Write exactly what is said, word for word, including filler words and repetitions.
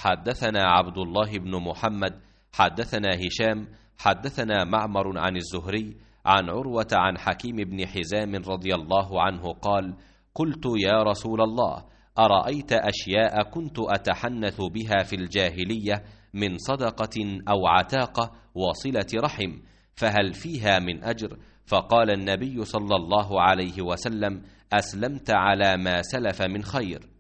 حدثنا عبد الله بن محمد حدثنا هشام حدثنا معمر عن الزهري عن عروة عن حكيم بن حزام رضي الله عنه قال: قلت يا رسول الله، أرأيت أشياء كنت أتحنث بها في الجاهلية من صدقة أو عتاقة وصلة رحم، فهل فيها من أجر؟ فقال النبي صلى الله عليه وسلم: أسلمت على ما سلف من خير.